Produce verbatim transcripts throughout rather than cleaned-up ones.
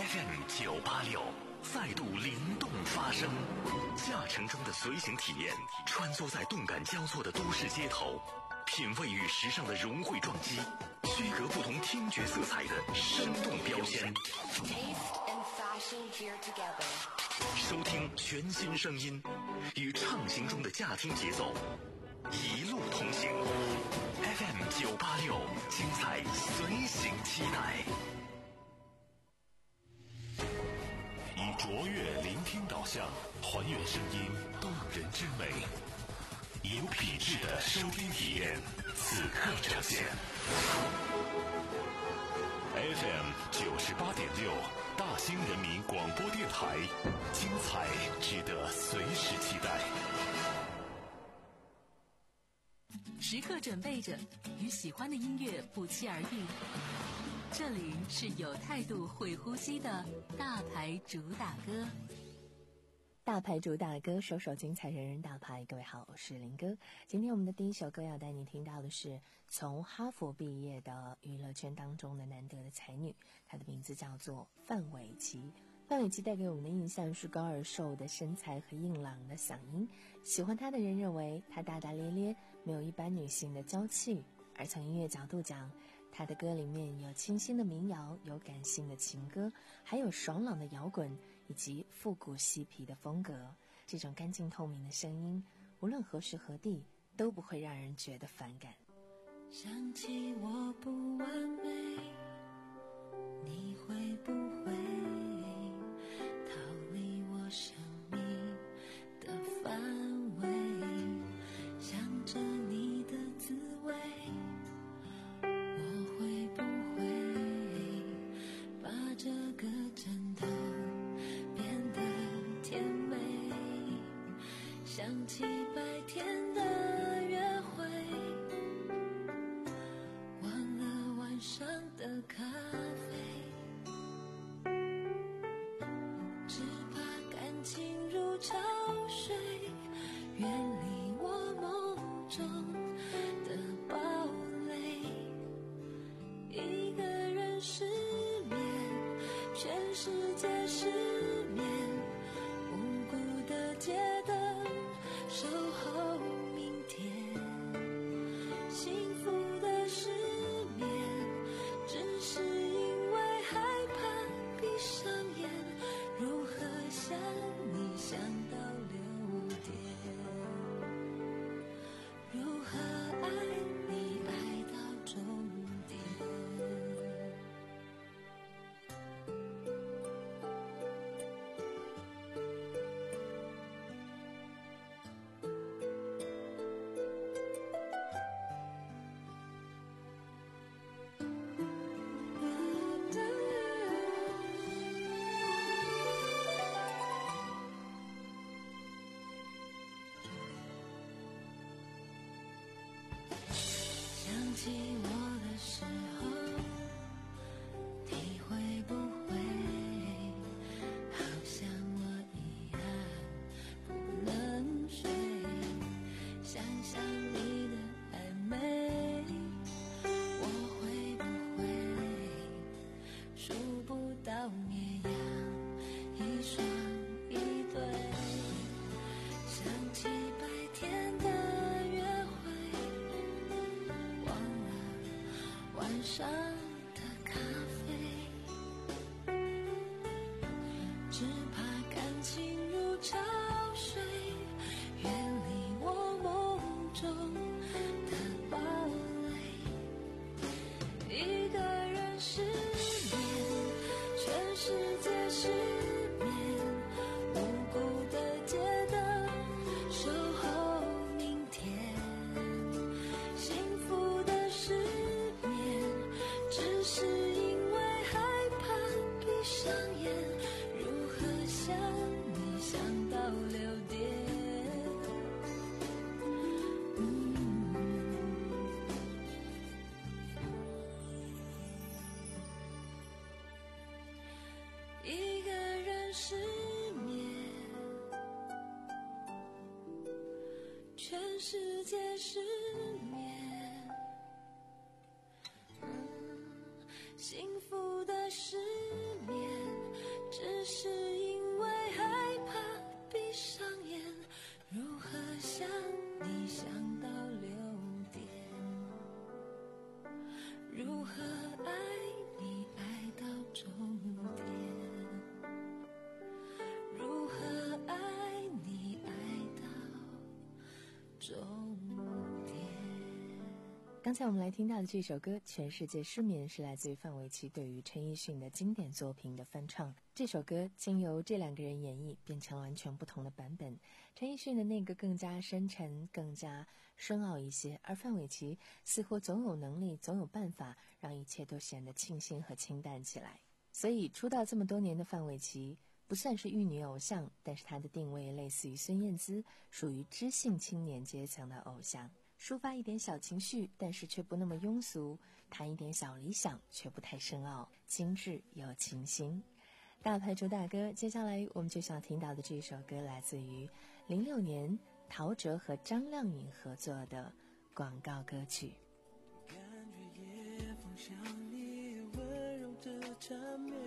F M 九八六再度灵动发声，驾乘中的随行体验，穿梭在动感交错的都市街头，品味与时尚的融汇撞击，区隔不同听觉色彩的生动标签。收听全新声音，与畅行中的驾听节奏，一路同行。F M 九八六，精彩随行期待。以卓越聆听导向，还原声音动人之美，以有品质的收听体验，此刻呈现。F M 九十八点六，大兴人民广播电台，精彩值得随时期待。 时刻准备着，与喜欢的音乐不期而遇。这里是有态度会呼吸的大牌主打歌。 大牌主打歌，首首精彩，人人大牌。各位好，我是林哥。今天我们的第一首歌要带你听到的是从哈佛毕业的娱乐圈当中的难得的才女，她的名字叫做范玮琪。范玮琪带给我们的印象是高而瘦的身材和硬朗的嗓音，喜欢她的人认为她大大咧咧，没有一般女性的娇气。而从音乐角度讲，她的歌里面有清新的民谣，有感性的情歌，还有爽朗的摇滚，以及复古嬉皮的风格。这种干净透明的声音，无论何时何地都不会让人觉得反感。 想起我不完美，你会不会逃离我生命的范围？想着你的滋味，我会不会把这个枕头变得甜美？想起白天的约会，忘了晚上的咖啡，只怕感情如潮水，远离我梦中的堡垒。一个人失眠，全世界失眠，无辜的街灯守候明天。幸福的失眠，只是因为害怕闭上眼，如何想你想到六点，如何爱你爱到终点。想起我的时候，你会不会好像我一样不能睡？想想你的暧昧，我会不会数不到绵羊一双一对？想起白天的约会，晚上的咖啡，只怕感情如潮水，远离我梦中的堡垒。一个人失眠，全世界失眠，无辜的街灯守候明天。幸福的失眠，只是因为害怕闭上眼，如何想你想到六点。嗯，一个人失眠，全世界失眠。嗯，幸福的失眠， 刚才我们来听到的这首歌《全世界失眠》是来自于范玮琪对于陈奕迅的经典作品的翻唱。这首歌经由这两个人演绎，变成了完全不同的版本。陈奕迅的那个更加深沉，更加深奥一些，而范玮琪似乎总有能力，总有办法让一切都显得清新和清淡起来。所以出道这么多年的范玮琪不算是玉女偶像，但是她的定位类似于孙燕姿，属于知性青年阶层的偶像。抒发一点小情绪，但是却不那么庸俗，谈一点小理想，却不太深奥，精致又清新。大牌主打歌，接下来我们就想听到的这首歌来自于零六年陶喆和张靓颖合作的广告歌曲。 感觉夜风像你温柔的缠绵，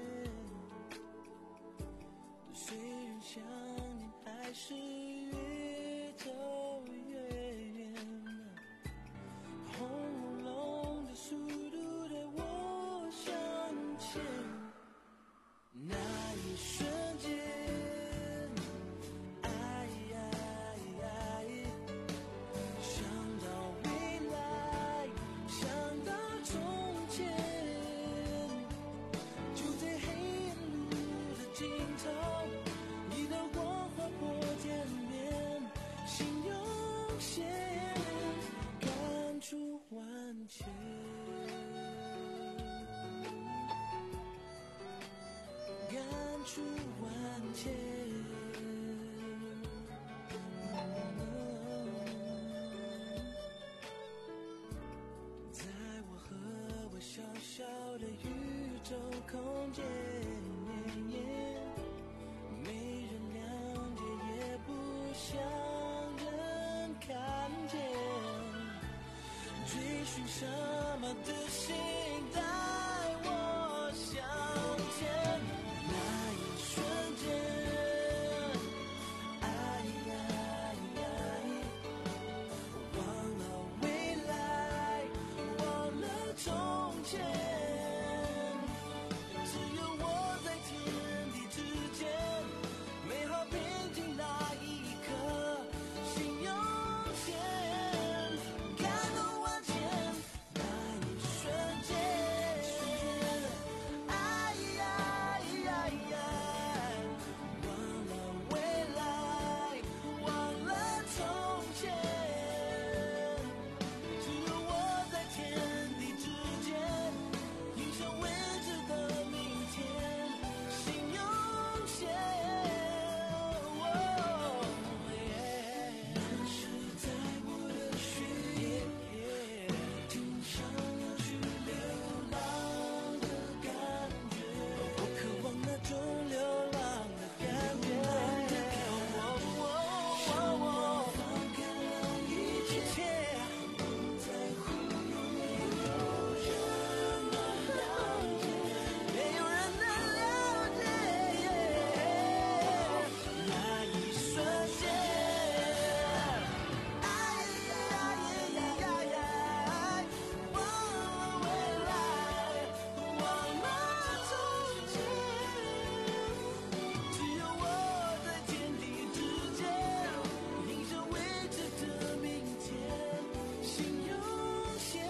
虽然想念还是越走越远，轰隆隆的速度带我向前，那一瞬间，爱爱爱，想到未来，想到从前，就在黑暗路的尽头，一道光划破天边，心涌现，感触万千。感触万千，在我和我小小的宇宙空间，没人谅解，也不想人看见，追寻什么的心带我向前。那一瞬间，爱爱爱，忘了未来，忘了从前，只有我在天地之间，美好平静那一刻，心涌现，感动万千。那一瞬间，爱爱爱，忘了未来，忘了从前，只有我在天地之间，迎向未知的明天，心涌现。那是在我的血液，挺想要去流浪的感觉，我渴望那种流浪的感觉。我放开了一切，不在乎有没有人能了解，没有人能了解。那一瞬间，爱爱爱，忘了未来，忘了从前，只有我在天地之间，迎向未知的明天，心涌现，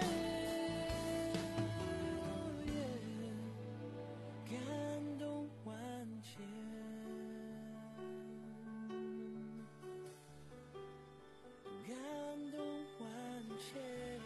感动万千。感动万千。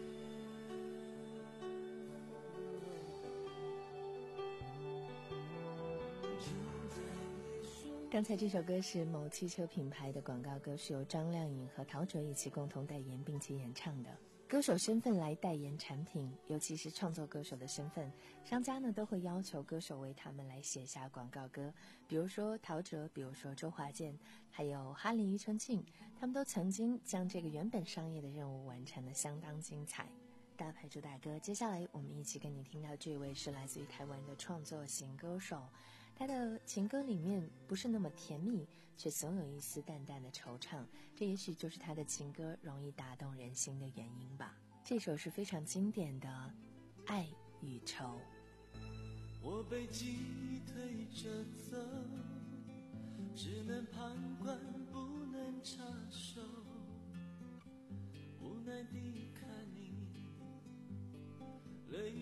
刚才这首歌是某汽车品牌的广告歌，是由张靓颖和陶喆一起共同代言并且演唱的。歌手身份来代言产品，尤其是创作歌手的身份，商家呢都会要求歌手为他们来写下广告歌，比如说陶喆，比如说周华健，还有哈林、庾澄庆，他们都曾经将这个原本商业的任务完成得相当精彩。大牌主打歌，接下来我们一起跟你听到这位是来自于台湾的创作型歌手，他的情歌里面不是那么甜蜜，却总有一丝淡淡的惆怅，这也许就是他的情歌容易打动人心的原因吧。这首是非常经典的《爱与愁》。 我被记忆推着走，只能旁观不能插手，无奈地看你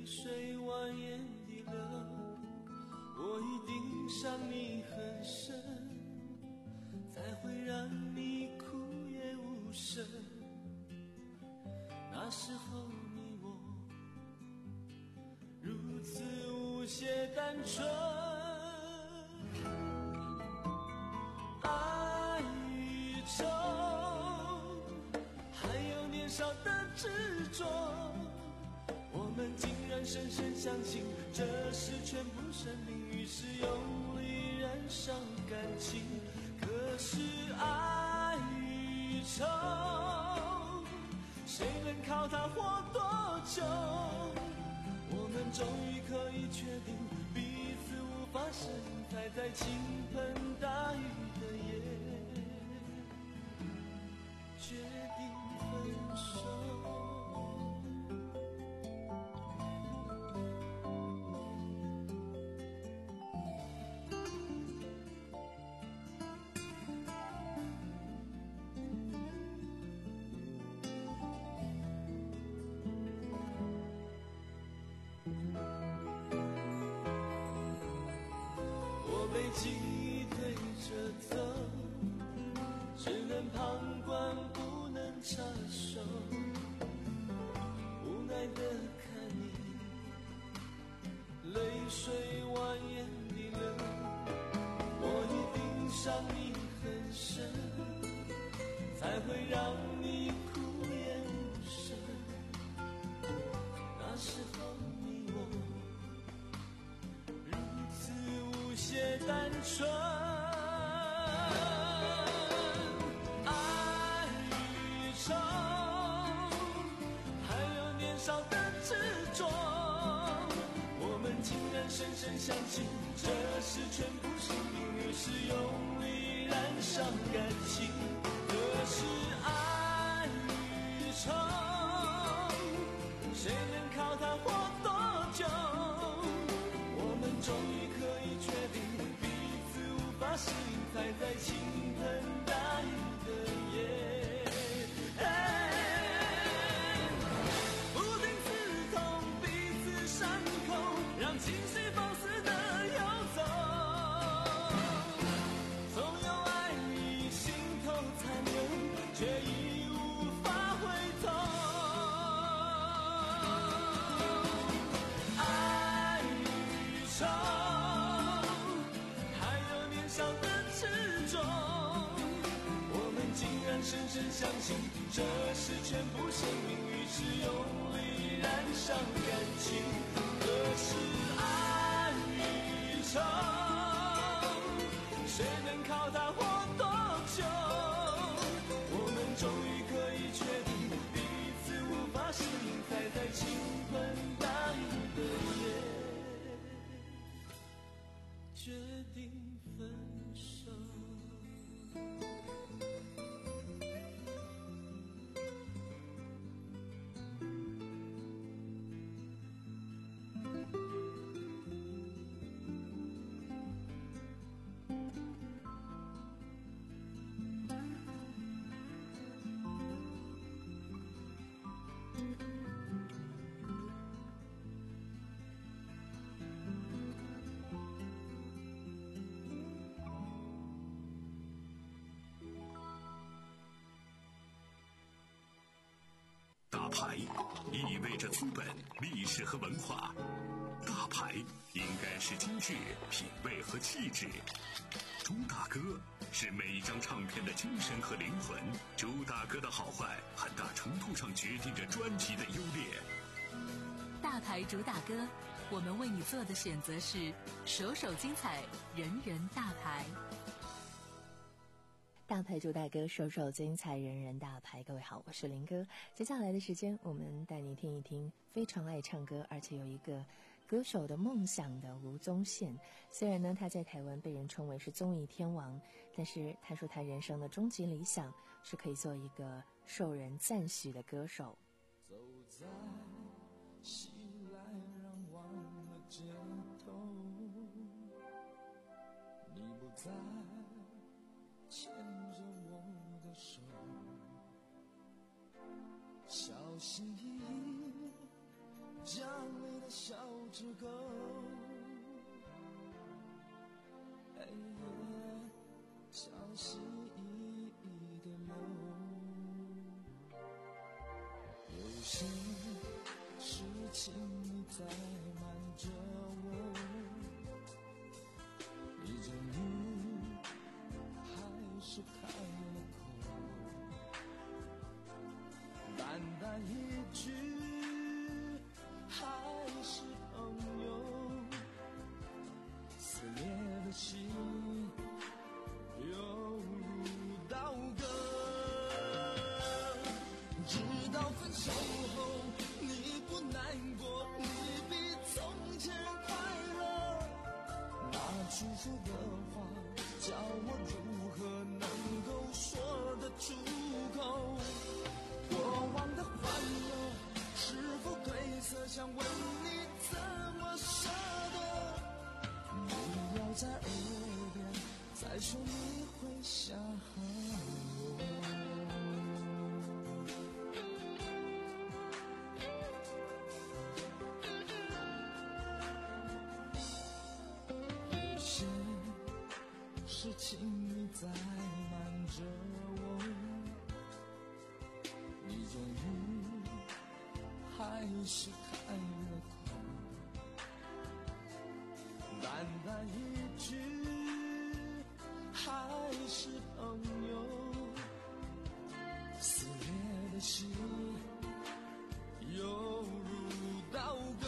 泪水蜿蜒地流，我一定伤你很深，才会让你哭也无声。那时候你我如此无邪单纯，爱与愁，还有年少的执着，我们竟然深深相信这是全部生命，于是用力燃烧感情。可是爱与愁，谁能靠它活多久？我们终于可以确定彼此无法适应，才在倾盆大雨的夜决定分手。被记忆推着走，只能旁观不能插手，无奈的看你泪水蜿蜒地流，我一定伤你很深，才会让你哭也无声。那时候你我无邪单纯，爱与愁，还有年少的执着，我们竟然深深相信这是全部生命，于是用力燃烧感情。可是爱与愁，谁能靠它活多久？我们终于可以确定彼此无法适应，才在倾盆大雨的夜不停刺痛彼此伤口，让情绪放肆的游走，总有爱意心头残留，却已无法回头。爱与愁，深深相信这是全部生命，于是用力燃烧感情。可是爱与愁，谁能靠它活多久？我们终于可以确定彼此无法适应，才在倾盆大雨的夜决定分手。 大牌意味着资本、历史和文化，大牌应该是精致、品味和气质。朱大哥是每一张唱片的精神和灵魂，朱大哥的好坏很大程度上决定着专辑的优劣。 大牌主打歌，我们为你做的选择是首首精彩，人人大牌。 大牌主打歌，首首精彩，人人大牌。各位好，我是林哥。接下来的时间，我们带你听一听非常爱唱歌，而且有一个歌手的梦想的吴宗宪。虽然呢，他在台湾被人称为是综艺天王，但是他说他人生的终极理想是可以做一个受人赞许的歌手。 走在熙来攘往的街头，你不在牵着我的手，小心翼翼将你的小只狗，黑夜小心翼翼地流。有些事情你在瞒着我，你终于还是开了口，淡淡一句还是朋友，撕裂的心犹如刀割。直到分手后你不难过，你比从前快乐，那祝福的话叫我如何能够说得出口。过往的欢乐是否褪色，想问你怎么舍得？你要在耳边再说你会想我。有些事情你在瞒着我，你终于还是开了口，淡淡一句还是朋友，撕裂的心犹如刀割。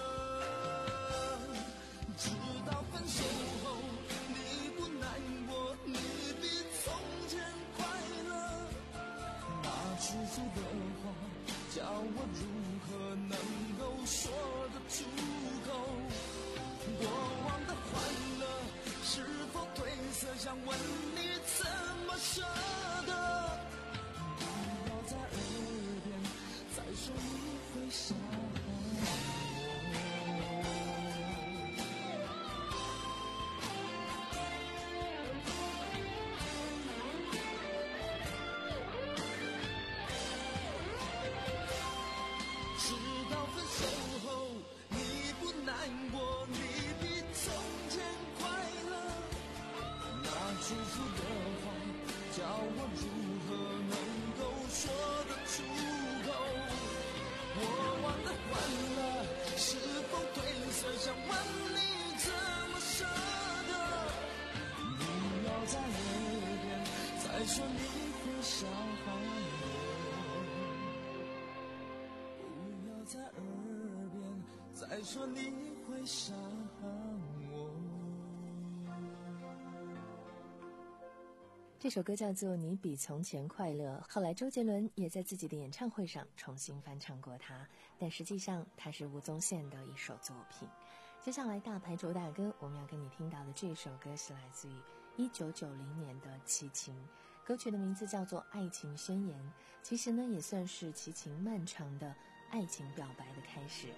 直到分手后你不难过，你比从前快乐，那祝福的话叫我如何能够说得出口。过往的欢乐是否褪色，想问你怎么舍得？不要在耳边再说你会想我。直到分手后你不难过，你比从前快乐，那祝福的话叫我如何能够说得出口。过往的欢乐是否褪色，想问你怎么舍得？不要在耳边再说你会想我，不要在耳边再说你会想我。 这首歌叫做《你比从前快乐》，后来周杰伦也在自己的演唱会上重新翻唱过它，但实际上它是吴宗宪的一首作品。接下来大牌主打歌，我们要跟你听到的这首歌是来自于一九九零年的齐秦，歌曲的名字叫做《爱情宣言》，其实呢也算是齐秦漫长的爱情表白的开始。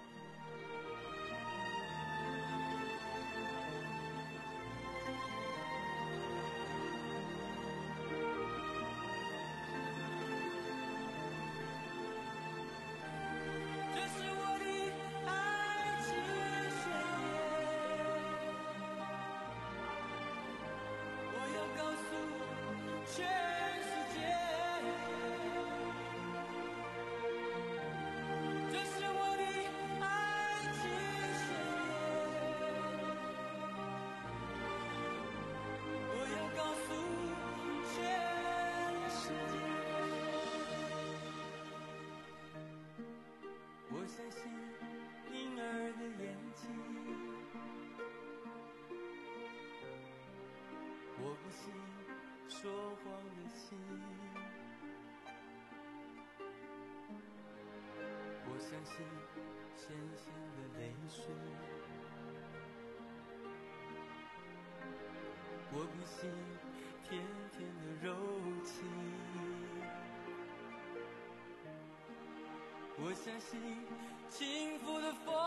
这是我的爱情宣言，我要告诉全世界，这是我的爱情宣言，我要告诉全世界。我相信婴儿的眼睛，我不信说谎的心，我相信咸咸的泪水，我不信甜甜的柔情，我相信幸福的风，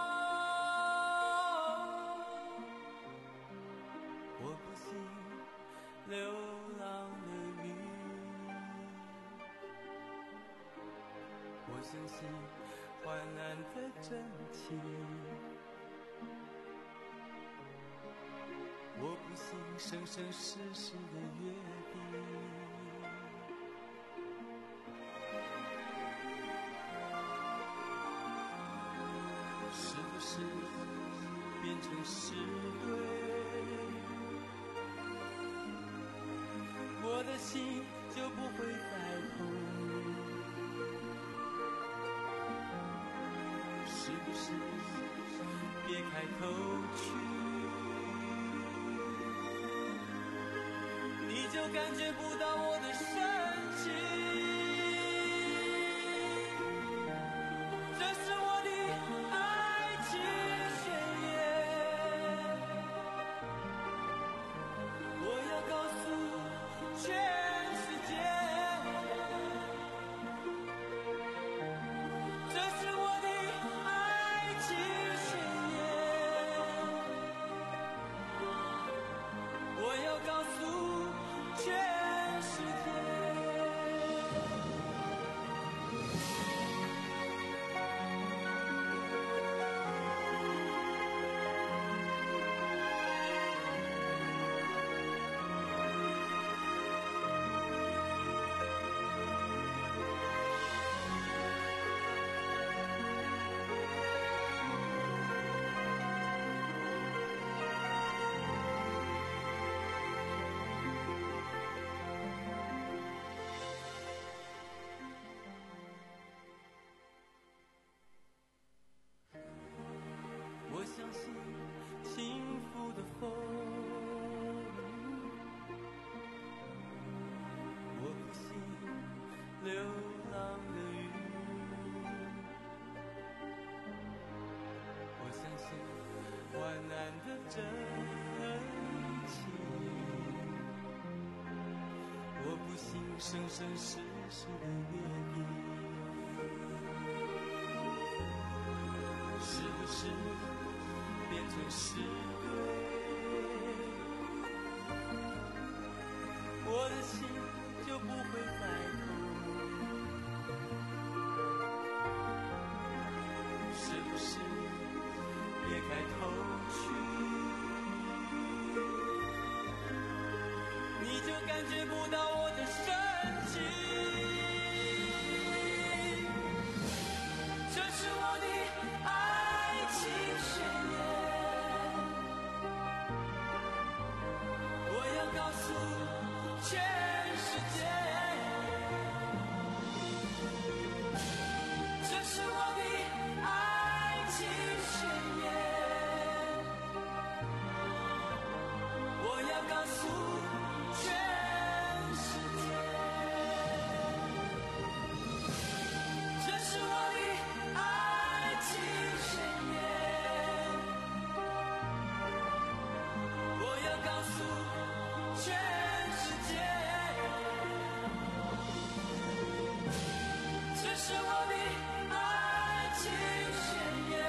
我不信流浪的雨，我相信患难的真情。我不信生生世世的约定，是不是变成是对？我的心就不会再痛，是不是别开口去，你就感觉不到我的深情？这是我的爱情宣言，我要告诉全世界，这是我的爱情宣言，我要告诉全世界。我相信幸福的风，我不信流浪的雨，我相信患难的真情，我不信生生世世的约定，是不是变成是对？我的心就不会再痛，是不是别开口去，你就感觉不到我的深情？这是我的爱情宣言，我要告诉全世界，这是我的爱情宣言，我要告诉全世界，这是我的爱情宣言，我要告诉全世界，这是我的爱情宣言，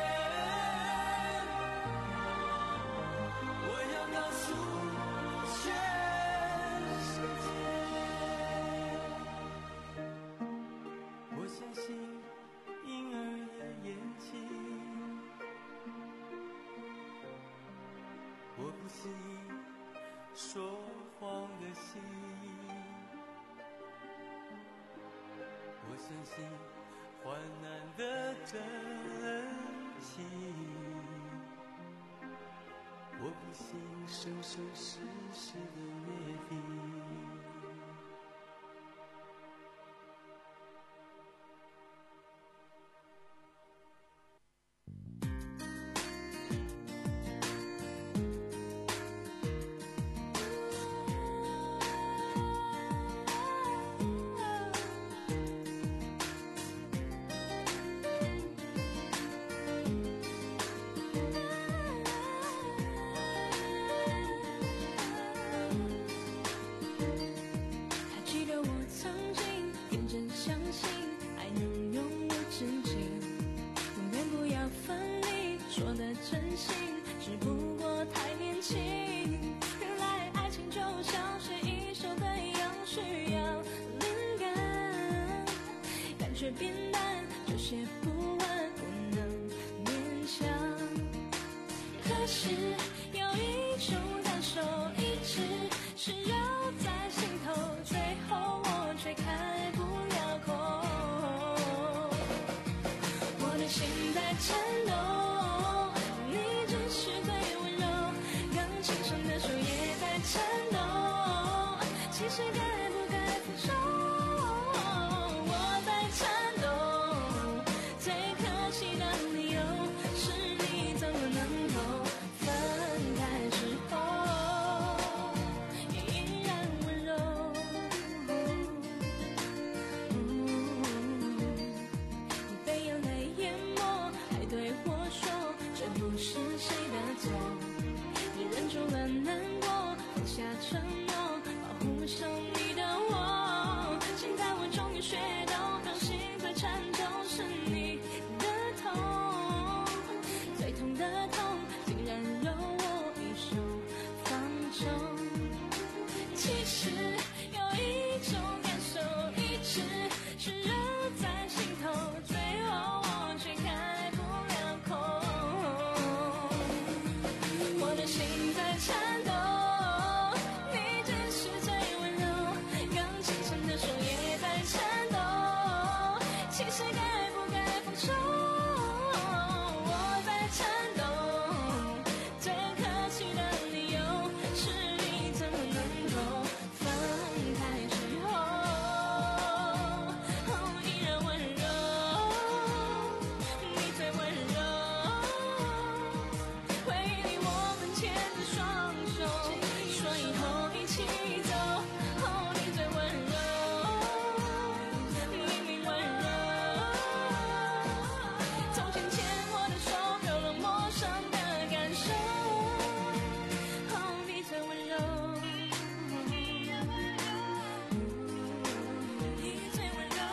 我要告诉全世界。我相信婴儿的眼睛，我不信说谎的心，我相信患难的真情，我不信生生世世的约定。 却变淡，有些不安， 可是有一种感受一直是绕在心头，最后我却开不了口。我的心在颤抖，你只是最温柔，刚轻声的手也在颤抖，其实该不该分手？我在颤抖，最可惜的理由是你怎么能够分开之后依然温柔。你被眼泪淹没，还对我说这不是谁的错，你忍住了难过，放下承诺，保护想你的我。现在我终于学懂，当心最颤抖是你的痛，最痛的痛竟然由我一手放纵。其实有一种感受一直是热在心头，最后我却开不了口。我的心在颤抖，你只是最温柔，刚轻声的手也在颤抖，其实该不该放手？我在颤抖，最可惜的理由是你怎么能够分开之后依然温柔，你最温柔，回忆我们牵着双手，说以后一起走，你最温柔，明明温柔，从前牵我的手有了陌生的感受，你最温柔，你最温柔，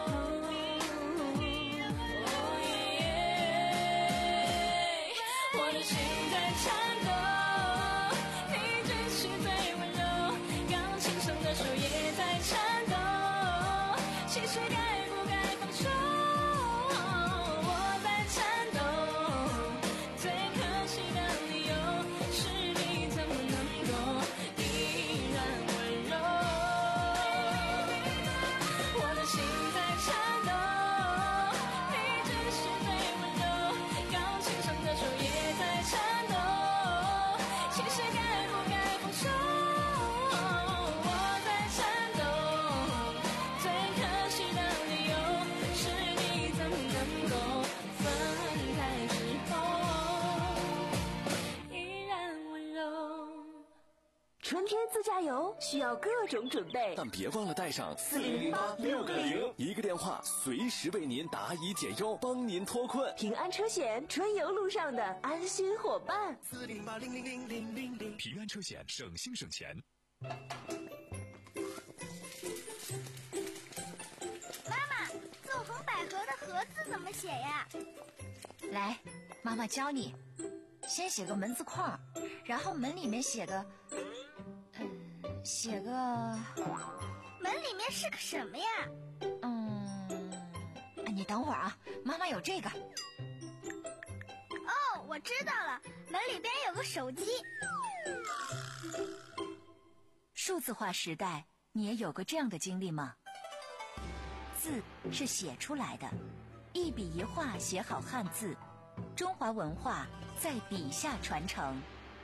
我的心在颤抖，你只是最温柔，刚轻声的手也在颤抖，其实该不该放手？我在颤抖，最可惜的理由是你怎么能够依然温柔？我的心在颤抖，你只是最温柔，刚轻声的手也在颤抖，其实该不该放手？我在颤抖，最可惜的理由是你怎么能够分开之后依然温柔。 春天自驾游需要各种准备， 但别忘了带上四零零八六个零， 一个电话，随时为您答疑解忧，帮您脱困。 平安车险，春游路上的安心伙伴。 四零八零零零零零零。 平安车险，省心省钱。 妈妈，纵横捭阖的阖字怎么写呀？ 来，妈妈教你，先写个门字框，然后门里面写个，嗯，写个， 门里面是个什么呀？ 嗯，你等会儿啊，妈妈有这个。 哦，我知道了，门里边有个手机。 数字化时代，你也有过这样的经历吗？字是写出来的，一笔一画写好汉字，中华文化在笔下传承。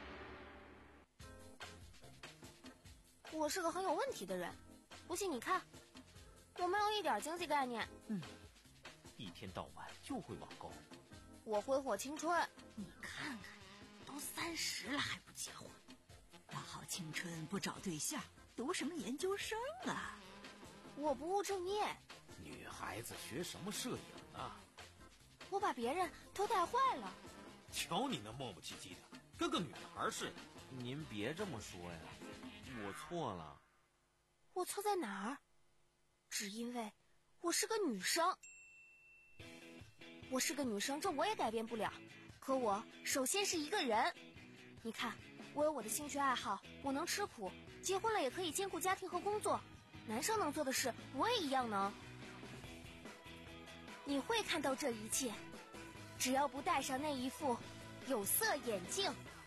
我是个很有问题的人，不信你看，我没有一点经济概念。 嗯，一天到晚就会网购。 我挥霍青春。 你看看，都三十了还不结婚，大好青春不找对象，读什么研究生啊？ 我不务正业。 女孩子学什么摄影啊？ 我把别人都带坏了。 瞧你那磨磨唧唧的，跟个女孩似的。 您别这么说呀，我错了。 我错在哪儿？只因为我是个女生。我是个女生，这我也改变不了。可我首先是一个人。你看，我有我的兴趣爱好，我能吃苦，结婚了也可以兼顾家庭和工作。男生能做的事，我也一样能。你会看到这一切，只要不戴上那一副有色眼镜。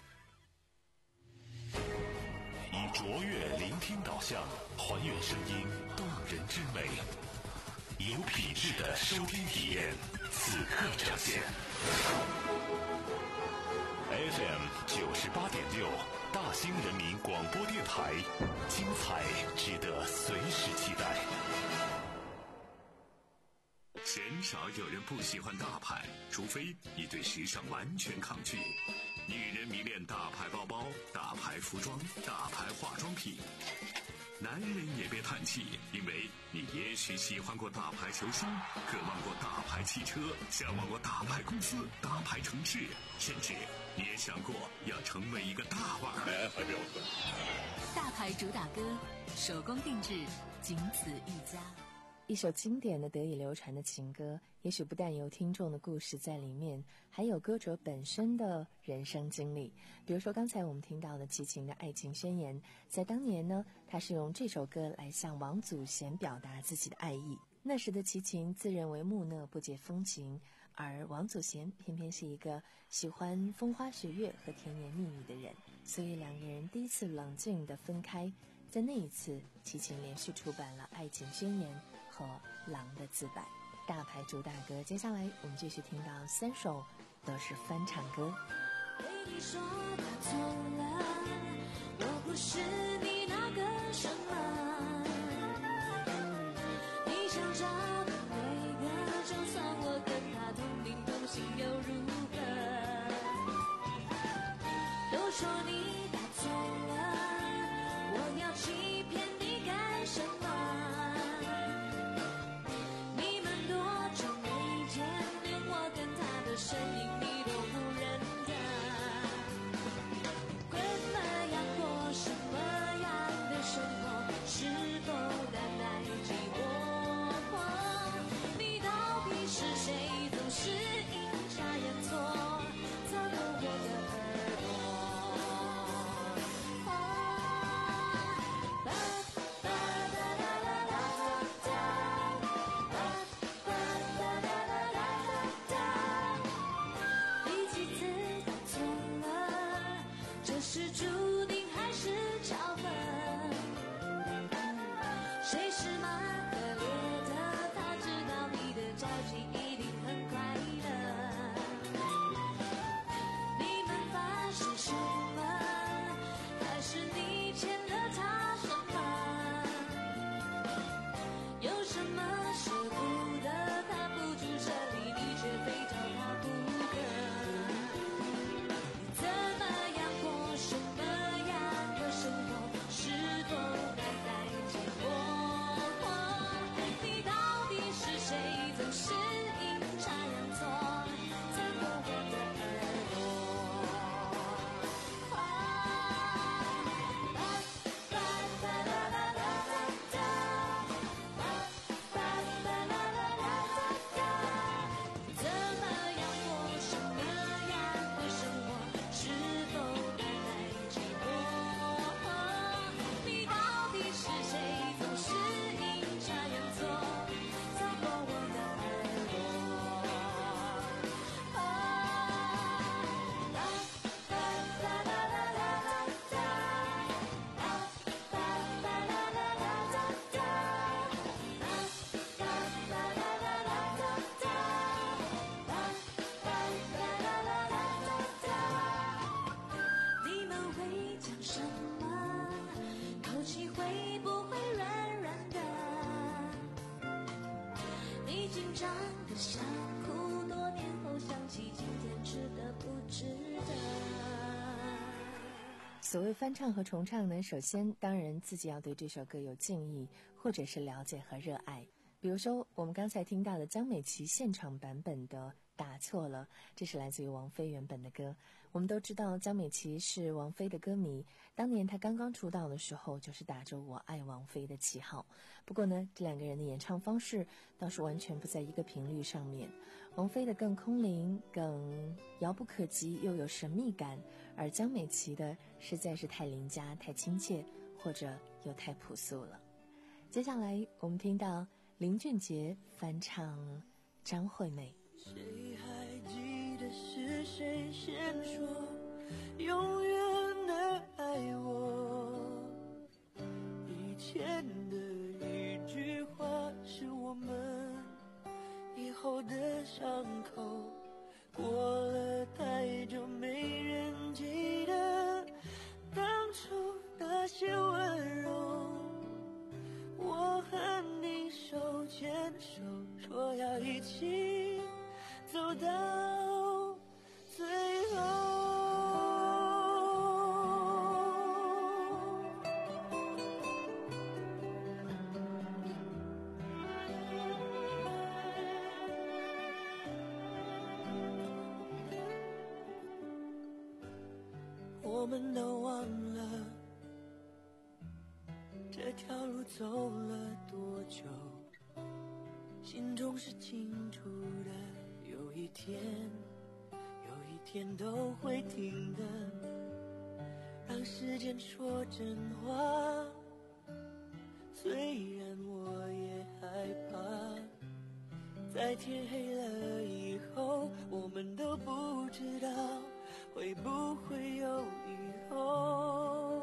以卓越聆听导向，还原声音动人之美，有品质的收听体验，此刻呈现。F M 九十八点六，大兴人民广播电台，精彩值得随时期待。鲜少有人不喜欢大牌，除非你对时尚完全抗拒。女人迷恋大牌包包、大牌服装、大牌化妆品。男人也别叹气，因为你也许喜欢过大牌球星，渴望过大牌汽车，向往过大牌公司、大牌城市，甚至你也想过要成为一个大腕。哎，还标准。 大牌主打歌，手工定制，仅此一家。 一首经典的、得以流传的情歌，也许不但有听众的故事在里面，还有歌者本身的人生经历。比如说刚才我们听到的齐秦的爱情宣言，在当年呢，他是用这首歌来向王祖贤表达自己的爱意。那时的齐秦自认为木讷不解风情，而王祖贤偏偏是一个喜欢风花雪月和甜言蜜语的人，所以两个人第一次冷静地分开。在那一次，齐秦连续出版了《爱情宣言》和《狼的自白》大牌主打歌。接下来我们继续听到三首都是翻唱歌。 对你说他错了，我不是你那个什么，你想找的那个，就算我跟他同名同姓又如何？都说你打错了，我要欺骗你干什么？你们多久没见，连我跟他的身影你都不认得。怎么样过什么样的生活，是否难耐寂寞？你到底是谁，总是阴差阳错擦过我的耳朵。吧吧啦啦啦啦哒，吧吧啦啦啦啦哒，第几次打错了，这是注定还是巧合？谁是蛮可怜的，他知道你的交集一定很快乐。你们发生什么，还是你欠了他什么？有什么舍不得，他不住这里，你却非找他不可。你怎么样过什么样的生活，是否难耐寂寞？你到底是谁，总是阴差阳错擦过我的耳朵。吧吧吧啦啦啦啦哒，吧吧吧啦啦啦啦哒。怎么样过什么样的生活，是否难耐寂寞？你到底是谁，总是阴差阳错擦过我的耳朵。吧吧吧啦啦啦啦哒，吧吧吧啦啦啦啦哒，吧吧吧啦啦啦啦哒，吧吧吧啦啦啦啦哒。你们会讲什么？口气会不会软软的？你紧张的想哭，多年后想起今天值得不值得？ 所谓翻唱和重唱呢，首先当然自己要对这首歌有敬意，或者是了解和热爱。比如说我们刚才听到的江美琪现场版本的打错了，这是来自于王菲原本的歌。我们都知道江美琪是王菲的歌迷，当年她刚刚出道的时候就是打着我爱王菲的旗号。不过呢，这两个人的演唱方式倒是完全不在一个频率上面。王菲的更空灵，更遥不可及，又有神秘感，而江美琪的实在是太邻家、太亲切，或者又太朴素了。接下来我们听到林俊杰翻唱张惠妹。 谁还记得得是谁先说永远的爱我？以前的一句话是我们以后的伤口，过了太久没人记得当初那些温柔。我和你手牵手，说要一起走到最后。我们都忘了这条路走了多久，心中是清楚的，有一天有一天都会停的。让时间说真话，虽然我也害怕，在天黑了以后，我们都不知道会不会有以后。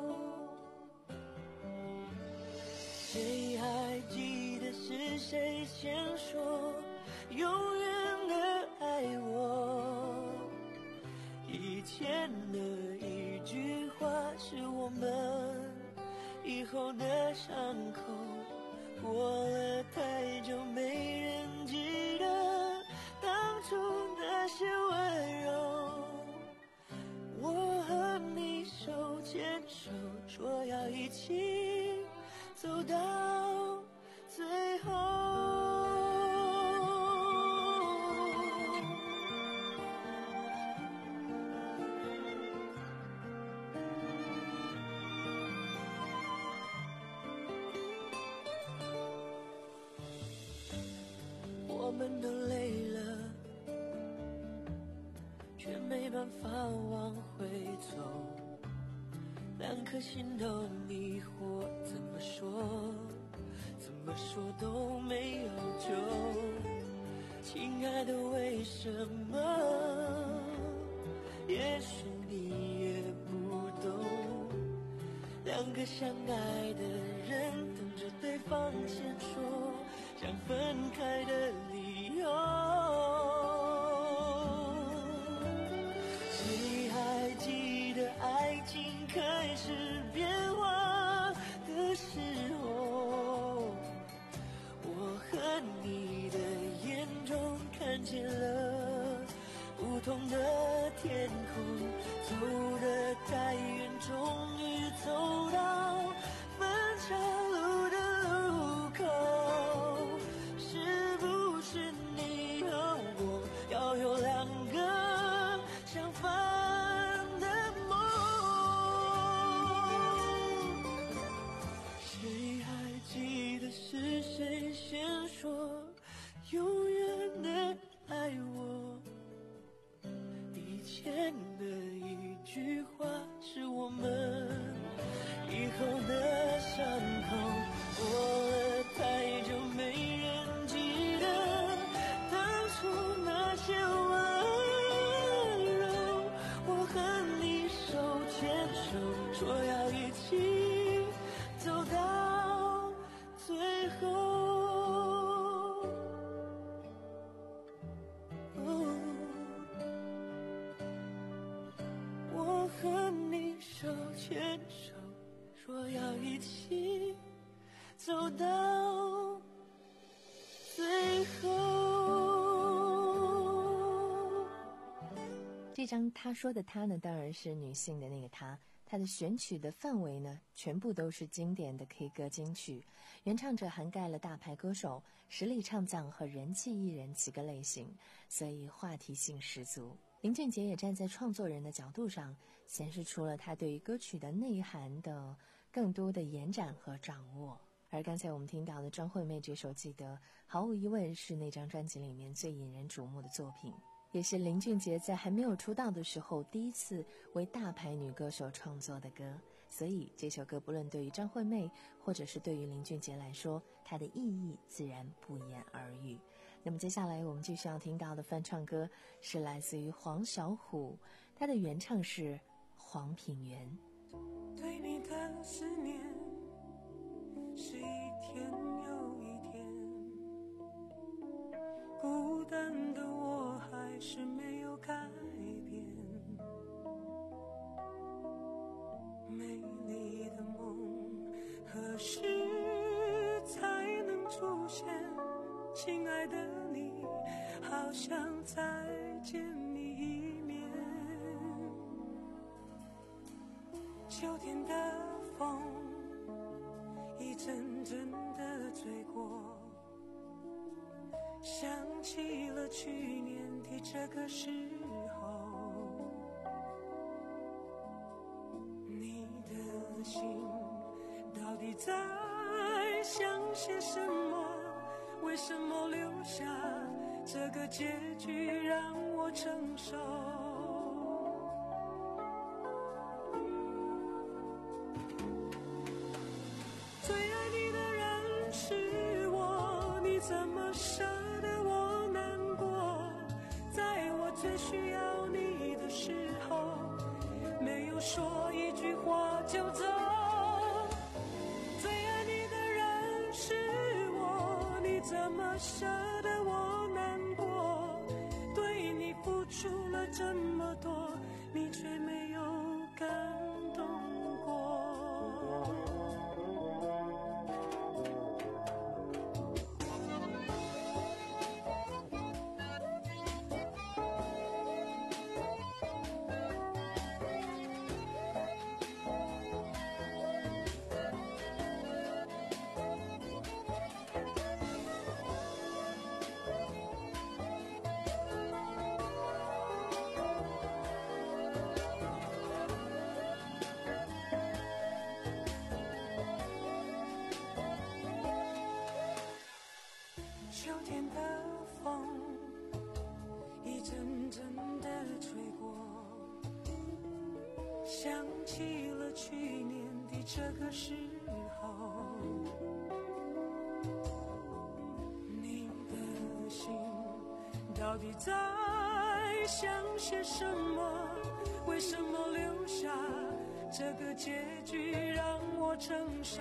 谁还记得是谁先说永远的爱我？以前的一句话是我们以后的伤口，过了太久没人记得当初那些温柔。我和你手牵手，说要一起走到最后。我们都累了，却没办法往回走，两颗心都迷惑，怎么说怎么说都没有救。亲爱的，为什么？也许你也不懂，两个相爱的人等着对方先说想分开的理由。谁还记得爱情开始变化的时候，我和你的眼中看见了不同的天空，走得太远，终于走到分岔路的路口。是不是你和我要有两个相反的梦？谁还记得是谁先说永远的爱我？以前的一句话是我们以后的伤口，过了太久没人记得当初那些温柔。我和你手牵手，说要一起走到最后。我和你手牵手，说要一起走到最后。 这张他说的他呢，当然是女性的那个他。他的选曲的范围呢，全部都是经典的 K 歌金曲，原唱者涵盖了大牌歌手、实力唱将和人气艺人几个类型，所以话题性十足。林俊杰也站在创作人的角度上，显示出了他对于歌曲的内涵的更多的延展和掌握。而刚才我们听到的张惠妹这首《记得》，毫无疑问是那张专辑里面最引人瞩目的作品，也是林俊杰在还没有出道的时候第一次为大牌女歌手创作的歌。所以这首歌不论对于张惠妹或者是对于林俊杰来说，它的意义自然不言而喻。 那么接下来我们继续要听到的翻唱歌是来自于黄小琥，他的原唱是黄品源。 对你的思念是一天又一天，孤单的我还是没有改变，美丽的梦何时才能出现？亲爱的你，好想再见你一面。秋天的风一阵阵的吹过，想起了去年的这个时候，你的心到底在想些什么？为什么留下这个结局让我承受？最爱你的人是我，你怎么舍得我难过？在我最需要你的时候，没有说一句话就走。最爱你的人是我，你怎么舍得我难过？对你付出了这么多，你却没有感动过。秋天的风一阵阵的吹过，想起了去年的这个时候，你的心到底在想些什么？为什么留下这个结局让我承受？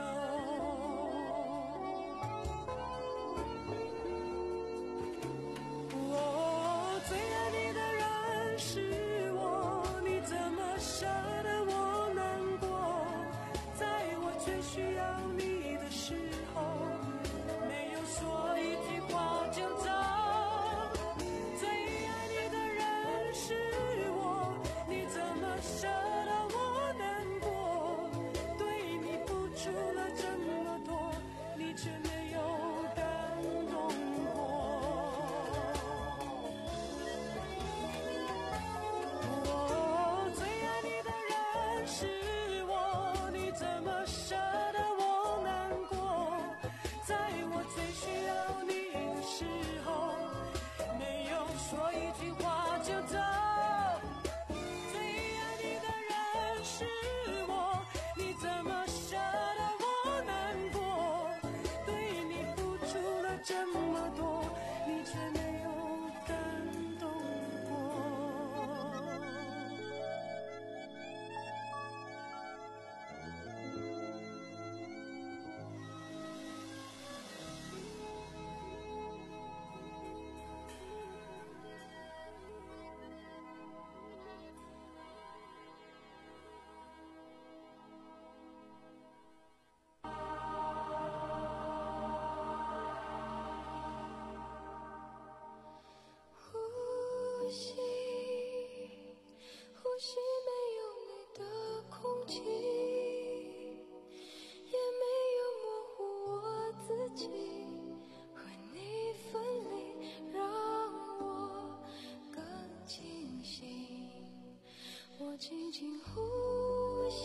轻轻呼吸，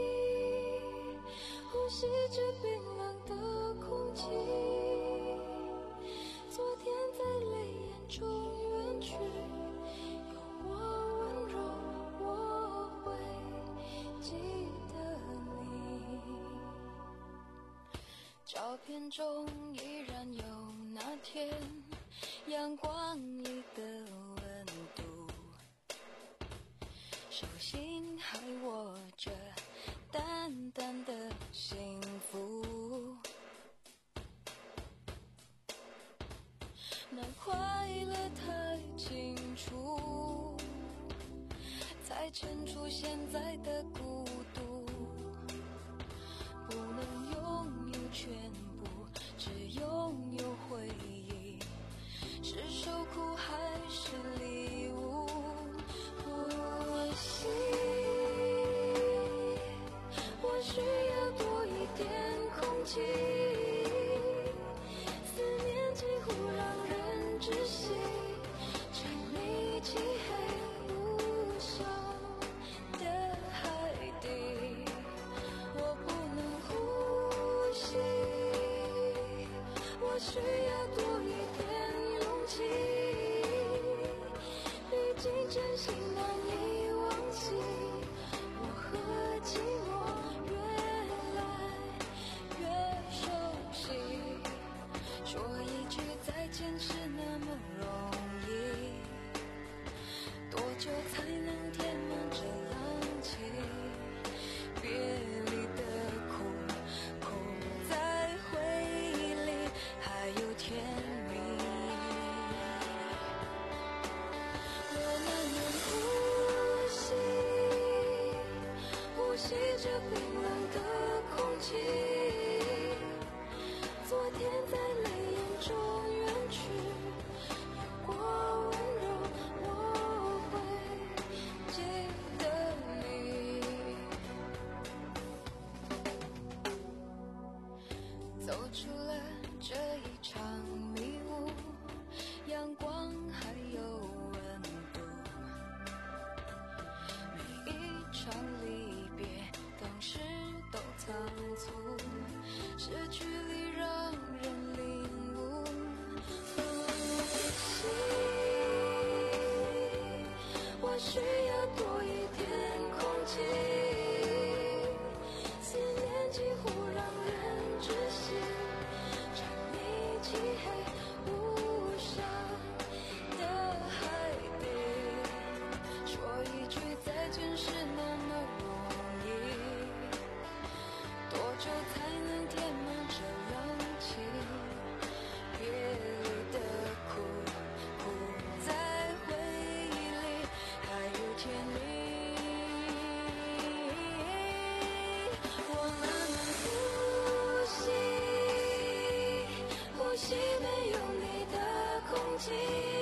呼吸着冰冷的空气。昨天在泪眼中远去，有我温柔，我会记得你。照片中依然有那天阳光里的温度，手心还握着淡淡的幸福，那快乐太清楚，才衬出现在的孤独，不能拥有全部，只拥有回忆，是受苦还是礼物？我心，我需要多一点空气，思念几乎让人窒息，沉溺漆黑无声的海底，我不能呼吸，我需要多一点勇气，毕竟真心难以忘记，我和寂寞越来越熟悉，说一句再见是那么容易，多久才能填满这冷气？别离的苦，苦在回忆里，还有甜蜜。我慢慢呼吸，呼吸着冰冷的空气，昨天在泪眼中远去，有过温柔我会记得你，走出了这一场迷雾，阳光还有温度，每一场离别当时都仓促，失去里让人领悟。我需要多一点空气，思念几乎让人窒息，沉溺漆黑无声的海底，说一句再见是那么容易，多久才能填满这冷气？别离的苦，苦在回忆里，还有甜蜜。我慢慢呼吸，呼吸没有你的空气，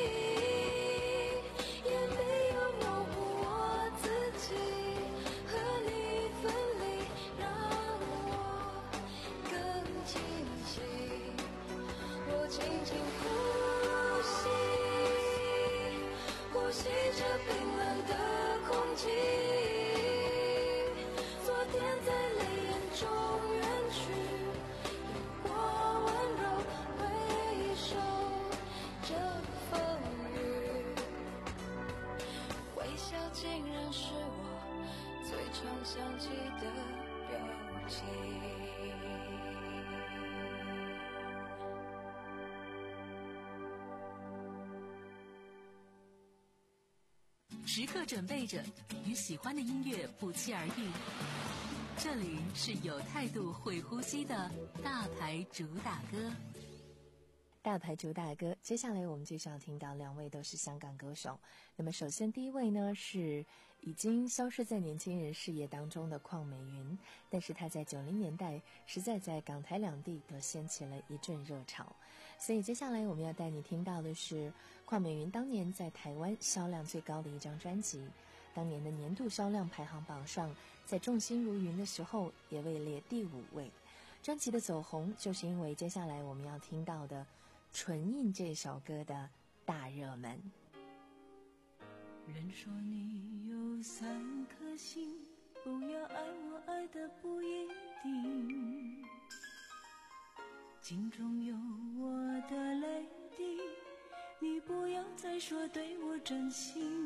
也没有模糊我自己，和你分离让我更清晰。我轻轻呼吸，呼吸着冰冷的空气，昨天在泪眼中远去，有过温柔回首这风雨，微笑竟然是我最常想起的表情。 时刻准备着，与喜欢的音乐不期而遇。这里是有态度、会呼吸的大牌主打歌。 大牌主打歌，接下来我们继续要听到两位都是香港歌手。那么首先第一位呢是已经消失在年轻人视野当中的邝美云，但是她在九零年代实在在港台两地都掀起了一阵热潮，所以接下来我们要带你听到的是邝美云当年在台湾销量最高的一张专辑，当年的年度销量排行榜上，在众星如云的时候也位列第五位。专辑的走红就是因为接下来我们要听到的纯印这首歌的大热门。 人说你有三颗心，不要爱我爱的不一定，镜中有我的泪滴，你不要再说对我真心。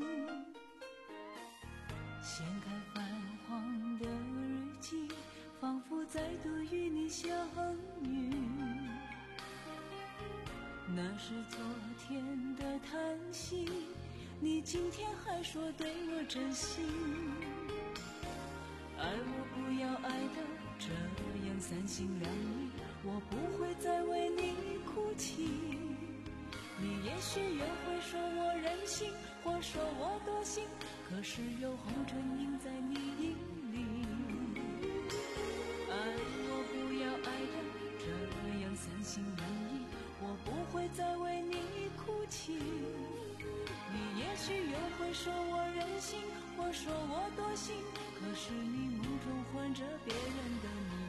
掀开泛黄的日记，仿佛再度与你相遇， 那是昨天的叹息，你今天还说对我真心。爱我不要爱的这样三心两意，我不会再为你哭泣。你也许也会说我任性，或说我多心，可是有红唇印在你眼里。爱我不要爱的这样三心两意，我不会再为你哭泣。你也许又会说我任性，或说我多心，可是你梦中唤着别人的名。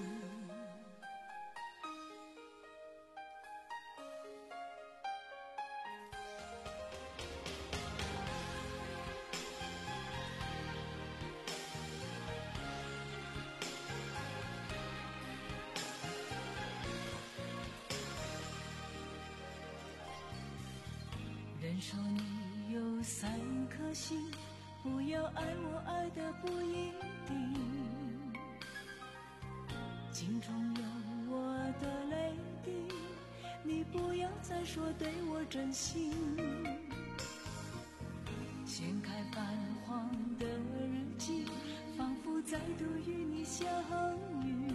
人说你有三颗心，不要爱我爱的不一定，镜中有我的泪滴，你不要再说对我真心。掀开泛黄的日记，仿佛再度与你相遇，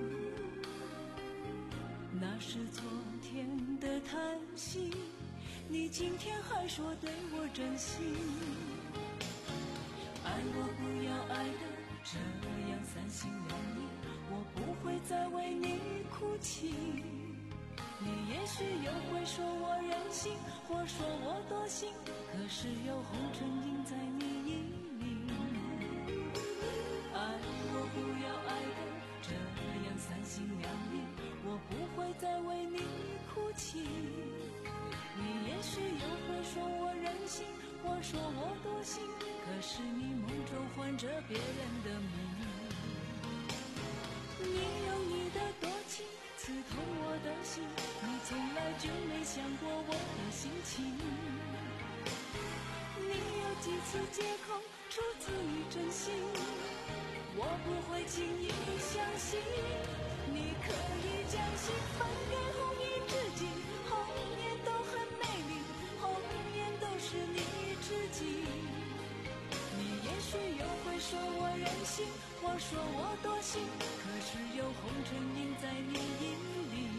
那是昨天的叹息，你今天还说对我真心。爱我不要爱的这样三心两意，我不会再为你哭泣。你也许又会说我任性，或说我多心，可是有红唇印在你眼里。爱我不要爱的这样三心两意，我不会再为你哭泣。你也许又会说我任性，或说我多心，可是你梦中唤着别人的名。你用你的多情刺痛我的心，你从来就没想过我的心情。你有几次借口出自于真心，我不会轻易相信。你可以将心分给红颜知己，红颜都很美丽，红颜都是你知己。你也许又会说我任性，或说我多心，可是有红唇印在你眼里。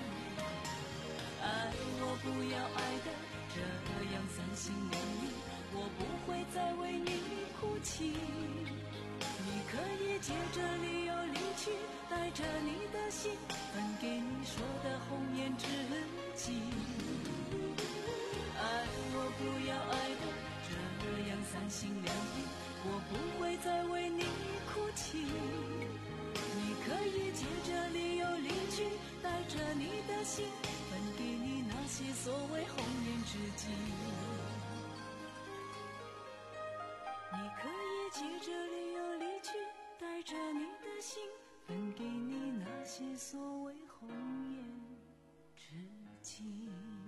爱我不要爱的这样三心两意，我不会再为你哭泣。你可以借着理由离去，带着你的心分给你说的红颜知己。爱我不要爱的这样三心两意，我不会再为你哭泣。你可以借着理由离去，带着你的心分给你那些所谓红颜知己。你可以借着理由离去，带着你的心分给你那些所谓红颜知己。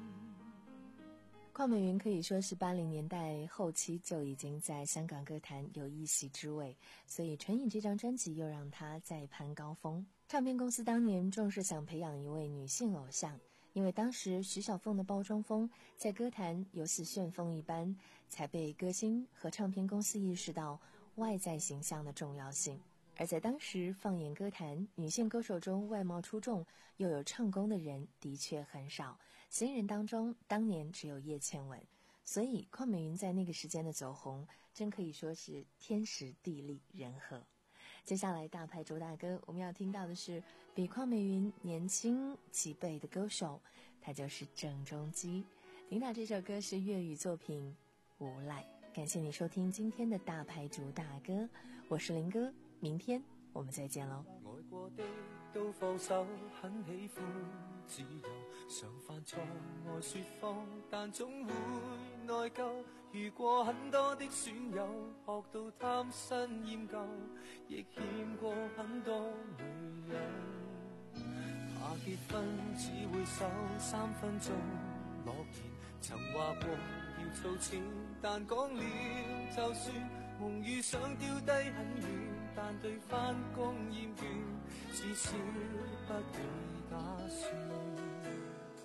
邝美云可以说是八零年代后期就已经在香港歌坛有一席之位，所以《纯影》这张专辑又让她再攀高峰。唱片公司当年重视想培养一位女性偶像，因为当时徐小凤的包装风在歌坛有似旋风一般，才被歌星和唱片公司意识到外在形象的重要性。而在当时放眼歌坛，女性歌手中外貌出众又有唱功的人的确很少，新人当中当年只有叶倩文，所以邝美云在那个时间的走红真可以说是天时地利人和。接下来大牌主打歌我们要听到的是比邝美云年轻几倍的歌手，他就是郑中基。听到这首歌是粤语作品《无赖》。感谢你收听今天的大牌主打歌，我是林哥，明天我们再见喽。 爱过的都放手，很喜欢自由，常犯错爱说谎，但总会内疚。遇过很多的損友，學到貪新厭舊，亦欠過很多女人。怕結婚只會守三分鐘諾言，曾話過要儲錢，但講了就算，夢與想丟低很遠，但對返工厭倦，至少不會打算。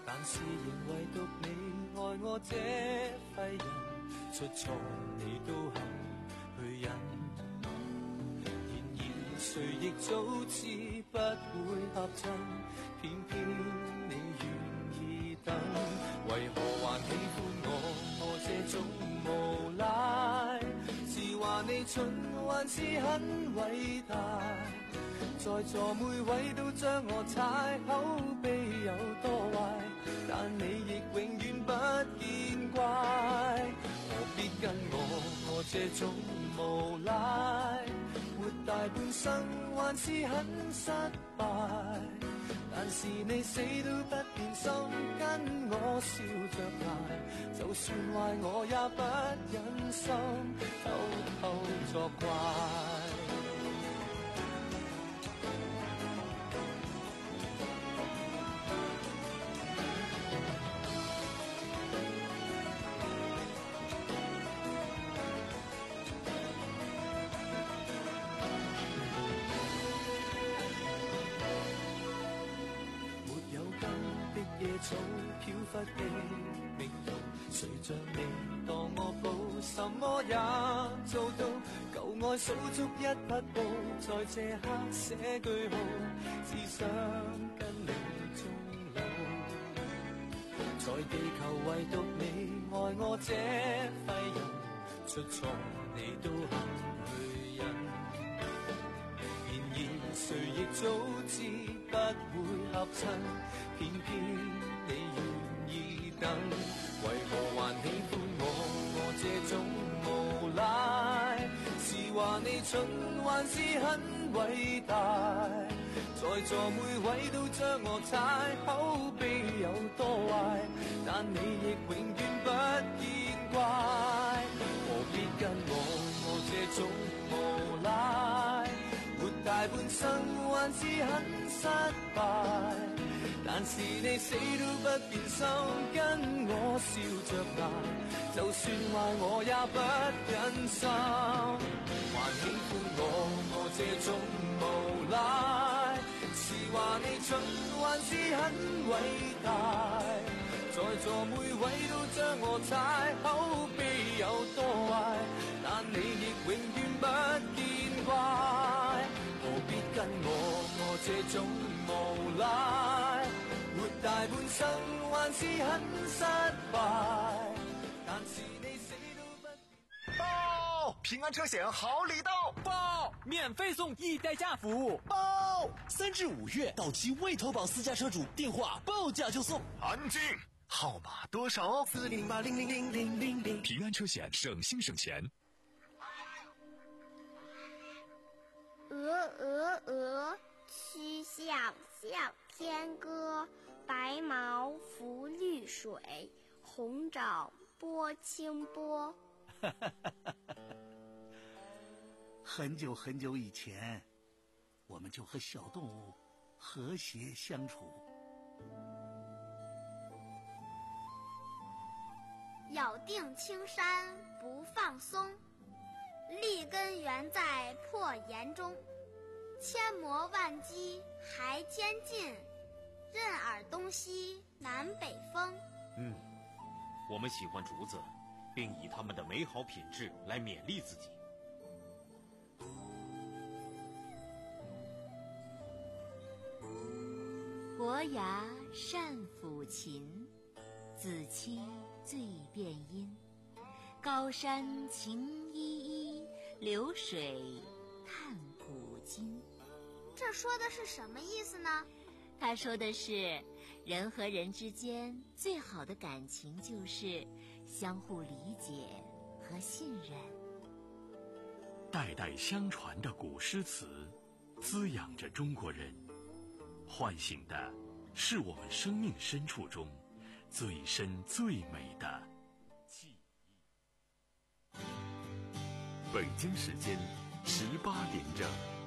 但是仍唯獨你愛我這廢人，出錯你都肯去忍。然而誰亦早知不會合襯，偏偏你願意等。為何還喜歡我？我這種無賴，是話你蠢還是很偉大？在座每位都將我踩，口碑有多壞，但你亦永遠不見怪。何必跟我我這種無賴，活大半生還是很失敗。但是你死都不變心，跟我笑着捱，就算壞我也不忍心偷偷作怪。草飄忽的命途，誰像你當我寶，什麼也做到。舊愛數足一匹布，在這刻寫句號，只想跟你終老。在地球唯獨你愛我這廢人，出錯你都肯去忍。然而誰亦早知不會合襯，偏偏你願意等。為何還喜歡我？我這種無賴，是話你蠢還是很偉大？在座每位都將我踩，口碑有多壞，但你亦永遠不見怪。何必跟我我這種無賴，活大半生還是很失敗。但是你死都不變心，跟我笑着捱，就算壞我也不忍心。還喜歡我我這種無賴，是話你蠢還是很偉大？在座每位都將我踩，口碑有多壞，但你亦永遠不見怪。何必跟我我這種無賴，活大半生還是很失敗。但是你死都不報平安車險好禮到， 報免費送一代駕服， 報三至五月到期未投保私家車主電話報價就送。 安靜，號碼多少？ 四零八零零零零零零。 平安車險，省心省錢。 鹅鹅鹅，曲项向天歌。白毛浮绿水，红掌拨清波。 很久很久以前，我们就和小动物和谐相处。 咬定青山不放松，立根原在破岩中。千磨万击还坚劲，任尔东西南北风。 嗯，我们喜欢竹子，并以它们的美好品质来勉励自己。 伯牙善抚琴，子期最辨音。高山晴依依，流水看古今。 这说的是什么意思呢？ 他说的是，人和人之间最好的感情就是相互理解和信任。 代代相传的古诗词，滋养着中国人，唤醒的是我们生命深处中最深最美的记忆。北京时间十八点整。